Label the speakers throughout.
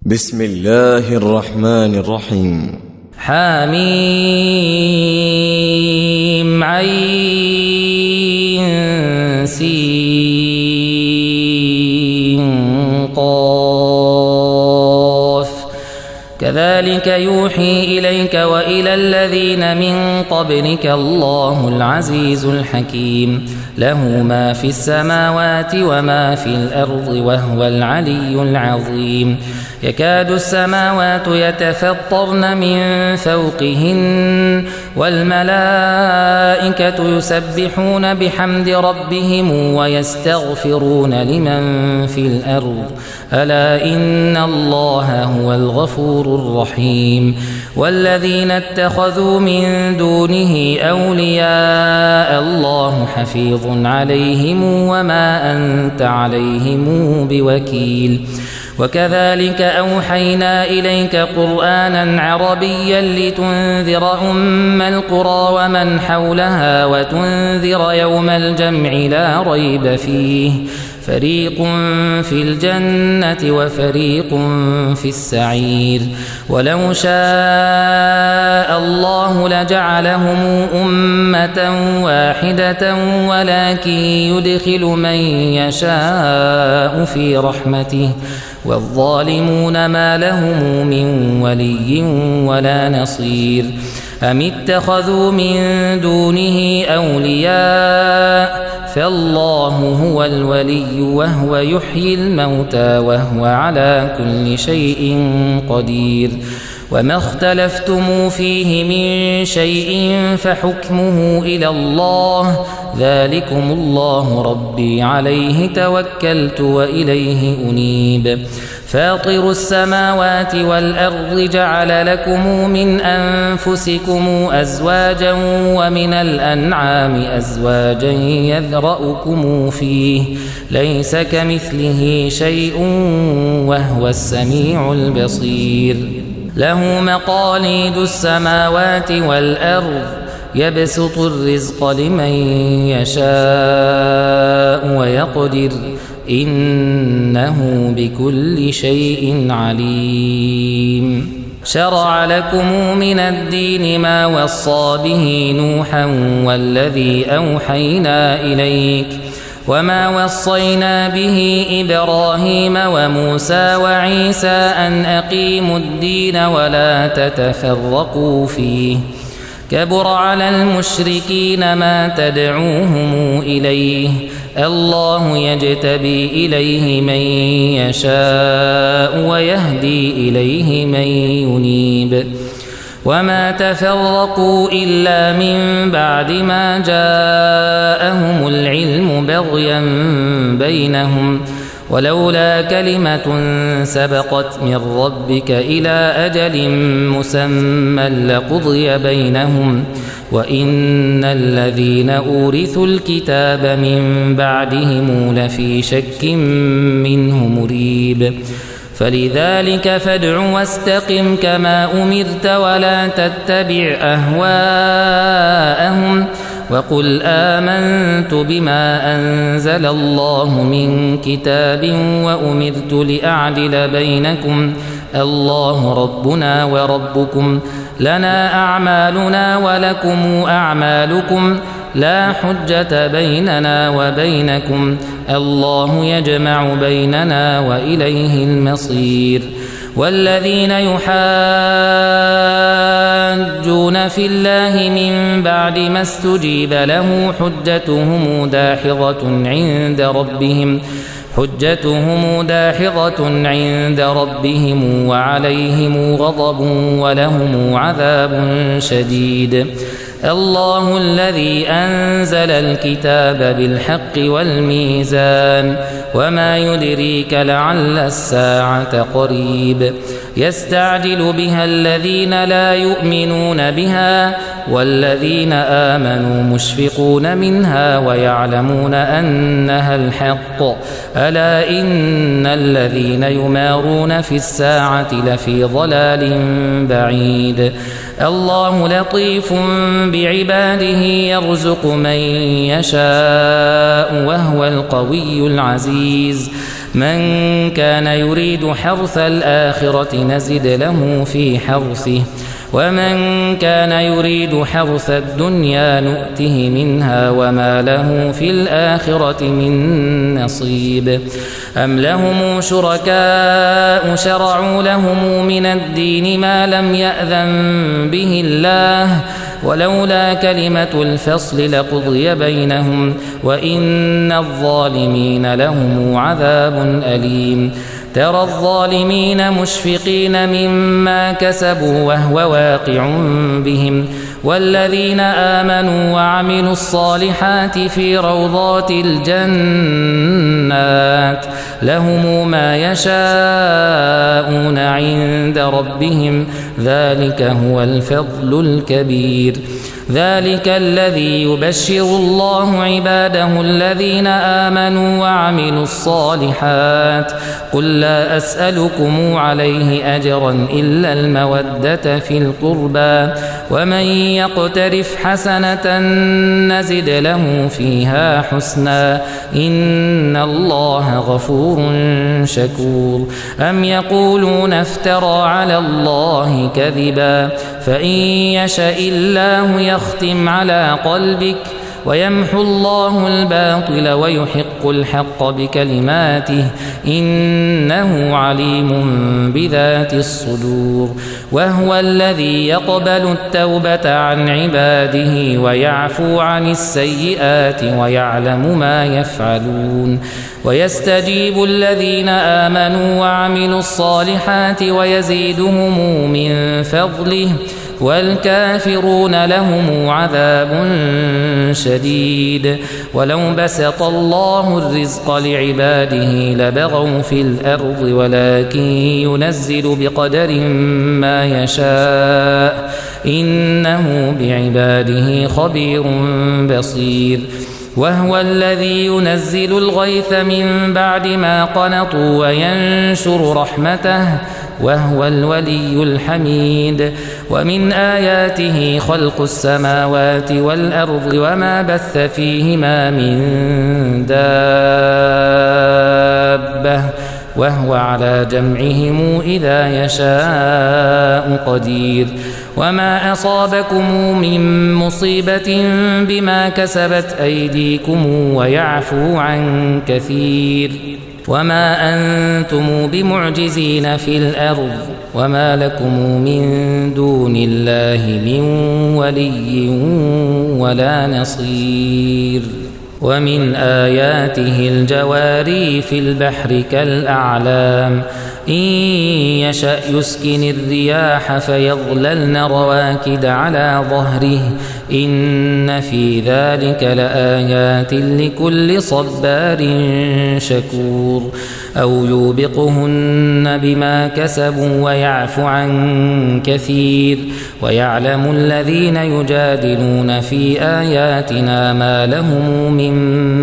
Speaker 1: بسم الله الرحمن الرحيم.
Speaker 2: حميم عين سين قاف كذلك يوحي إليك وإلى الذين من قبلك الله العزيز الحكيم له ما في السماوات وما في الأرض وهو العلي العظيم يكاد السماوات يتفطرن من فوقهن والملائكة يسبحون بحمد ربهم ويستغفرون لمن في الأرض ألا إن الله هو الغفور الرحيم والذين اتخذوا من دونه أولياء الله حفيظ عليهم وما أنت عليهم بوكيل وكذلك أوحينا إليك قرآنا عربيا لتنذر أم القرى ومن حولها وتنذر يوم الجمع لا ريب فيه فريق في الجنة وفريق في السعير ولو شاء الله لجعلهم أمة واحدة ولكن يدخل من يشاء في رحمته والظالمون ما لهم من ولي ولا نصير أم اتخذوا من دونه أولياء فالله هو الولي وهو يحيي الموتى وهو على كل شيء قدير وما اختلفتم فيه من شيء فحكمه إلى الله ذلكم الله ربي عليه توكلت وإليه أنيب فاطر السماوات والأرض جعل لكم من أنفسكم أزواجا ومن الأنعام أزواجا يذرأكم فيه ليس كمثله شيء وهو السميع البصير له مقاليد السماوات والأرض يبسط الرزق لمن يشاء ويقدر إنه بكل شيء عليم شرع لكم من الدين ما وصى به نوحا والذي أوحينا إليك وما وصينا به إبراهيم وموسى وعيسى أن أقيموا الدين ولا تتفرقوا فيه كبر على المشركين ما تدعوهم إليه الله يجتبي إليه من يشاء ويهدي إليه من ينيب وما تفرقوا إلا من بعد ما جاءهم العلم بغيا بينهم ولولا كلمة سبقت من ربك إلى أجل مسمى لقضي بينهم وإن الذين أورثوا الكتاب من بعدهم لفي شك منه مريب فلذلك فادع واستقم كما أمرت ولا تتبع أهواءهم وقل آمنت بما أنزل الله من كتاب وأمرت لأعدل بينكم الله ربنا وربكم لنا أعمالنا ولكم أعمالكم لا حجة بيننا وبينكم الله يجمع بيننا وإليه المصير والذين يحاجون في الله من بعد ما استجيب له حجتهم داحضة عند ربهم وعليهم غضب ولهم عذاب شديد الله الذي أنزل الكتاب بالحق والميزان وما يدريك لعل الساعة قريب يستعجل بها الذين لا يؤمنون بها والذين آمنوا مشفقون منها ويعلمون أنها الحق ألا إن الذين يمارون في الساعة لفي ضلال بعيد الله لطيف بعباده يرزق من يشاء وهو القوي العزيز من كان يريد حرث الآخرة نزد له في حرثه ومن كان يريد حرث الدنيا نؤته منها وما له في الآخرة من نصيب أم لهم شركاء شرعوا لهم من الدين ما لم يأذن به الله ولولا كلمة الفصل لقضي بينهم وإن الظالمين لهم عذاب أليم ترى الظالمين مشفقين مما كسبوا وهو واقع بهم والذين آمنوا وعملوا الصالحات في روضات الجنات لهم ما يشاءون عند ربهم ذلك هو الفضل الكبير ذلك الذي يبشر الله عباده الذين آمنوا وعملوا الصالحات قل لا أسألكم عليه أجرا إلا المودة في القربى ومن يقترف حسنة نزد له فيها حسنا إن الله غفور شكور أم يقولون افترى على الله كذبا فإن يشاء الله يختم على قلبك ويمحو الله الباطل ويحق الحق بكلماته إنه عليم بذات الصدور وهو الذي يقبل التوبة عن عباده ويعفو عن السيئات ويعلم ما يفعلون ويستجيب الذين آمنوا وعملوا الصالحات ويزيدهم من فضله والكافرون لهم عذاب شديد ولو بسط الله الرزق لعباده لبغوا في الأرض ولكن ينزل بقدر ما يشاء إنه بعباده خبير بصير وهو الذي ينزل الغيث من بعد ما قنطوا وينشر رحمته وهو الولي الحميد ومن آياته خلق السماوات والأرض وما بث فيهما من دابة وهو على جمعهم إذا يشاء قدير وما أصابكم من مصيبة بما كسبت أيديكم ويعفو عن كثير وما أنتم بمعجزين في الأرض وما لكم من دون الله من ولي ولا نصير ومن آياته الجواري في البحر كالأعلام إن يشأ يسكن الرياح فيظللن رواكد على ظهره إن في ذلك لآيات لكل صبار شكور أو يوبقهن بما كسبوا ويعفو عن كثير ويعلم الذين يجادلون في آياتنا ما لهم من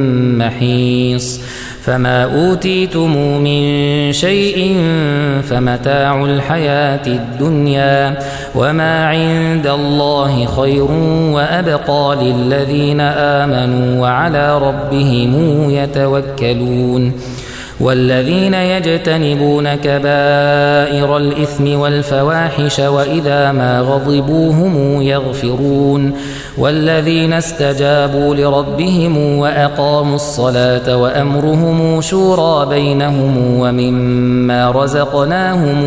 Speaker 2: محيص فما أوتيتم من شيء فمتاع الحياة الدنيا وما عند الله خير وأبقى للذين آمنوا وعلى ربهم يتوكلون والذين يجتنبون كبائر الإثم والفواحش وإذا ما غضبوا هم يغفرون والذين استجابوا لربهم وأقاموا الصلاة وأمرهم شورى بينهم ومما رزقناهم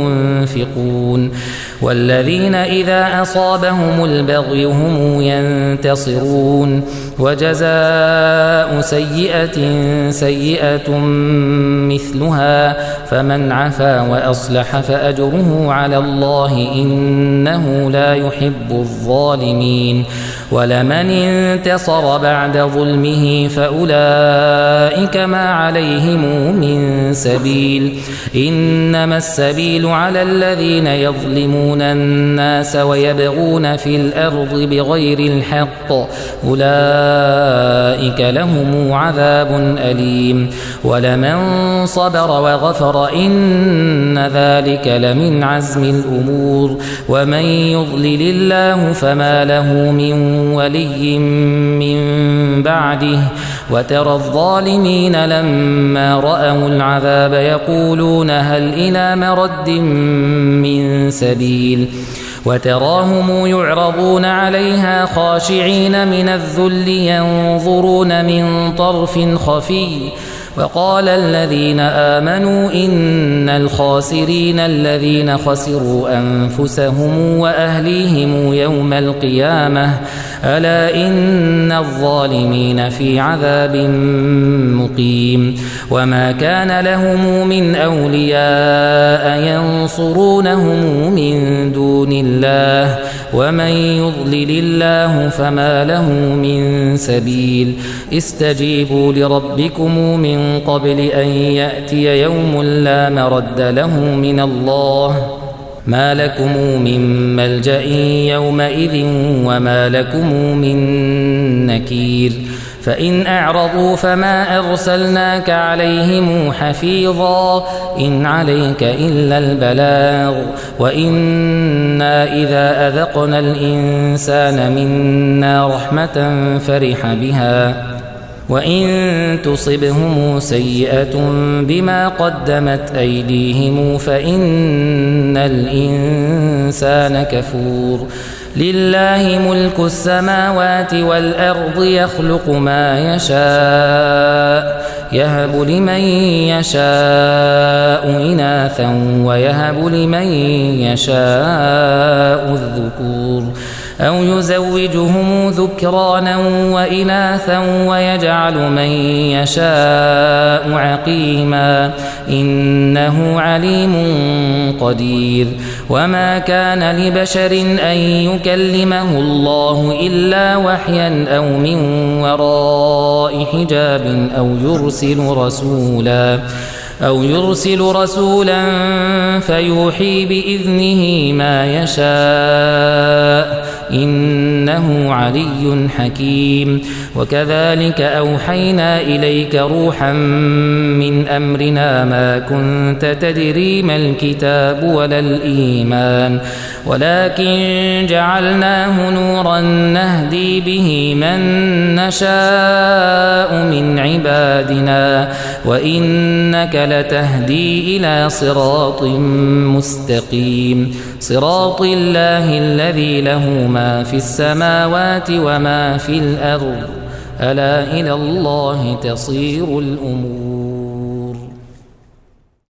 Speaker 2: ينفقون والذين إذا أصابهم البغي هم ينتصرون وجزاء سيئة سيئة مثلها فمن عفا وأصلح فأجره على الله إنه لا يحب الظالمين ولمن انتصر بعد ظلمه فأولئك ما عليهم من سبيل إنما السبيل على الذين يظلمون الناس ويبغون في الأرض بغير الحق أولئك لهم عذاب أليم ولمن صبر وغفر إن ذلك لمن عزم الأمور ومن يضلل الله فما له من ولي من بعده وترى الظالمين لما رأوا العذاب يقولون هل إلى مرد من سبيل وتراهم يعرضون عليها خاشعين من الذل ينظرون من طرف خفي وقال الذين آمنوا إن الخاسرين الذين خسروا أنفسهم وأهليهم يوم القيامة ألا إن الظالمين في عذاب مقيم وما كان لهم من أولياء ينصرونهم من دون الله ومن يضلل الله فما له من سبيل استجيبوا لربكم من قبل أن يأتي يوم لا مرد له من الله ما لكم من ملجأ يومئذ وما لكم من نكير فإن أعرضوا فما أرسلناك عليهم حفيظا إن عليك إلا البلاغ وإنا إذا أذقنا الإنسان منا رحمة فرح بها وإن تصبهم سيئة بما قدمت أيديهم فإن الإنسان كفور لله ملك السماوات والأرض يخلق ما يشاء يهب لمن يشاء إناثا ويهب لمن يشاء الذكور أو يزوجهم ذكرانا وإناثا ويجعل من يشاء عقيما إنه عليم قدير وما كان لبشر أن يكلمه الله إلا وحيا أو من وراء حجاب أو يرسل رسولا فيوحي بإذنه ما يشاء إنه علي حكيم وكذلك أوحينا إليك روحا من أمرنا ما كنت تدري ما الكتاب ولا الإيمان ولكن جعلناه نورا نهدي به من نشاء من عبادنا وإنك لتهدي إلى صراط مستقيم صراط الله الذي له ما في السماوات وما في الأرض ألا إلى الله تصير الأمور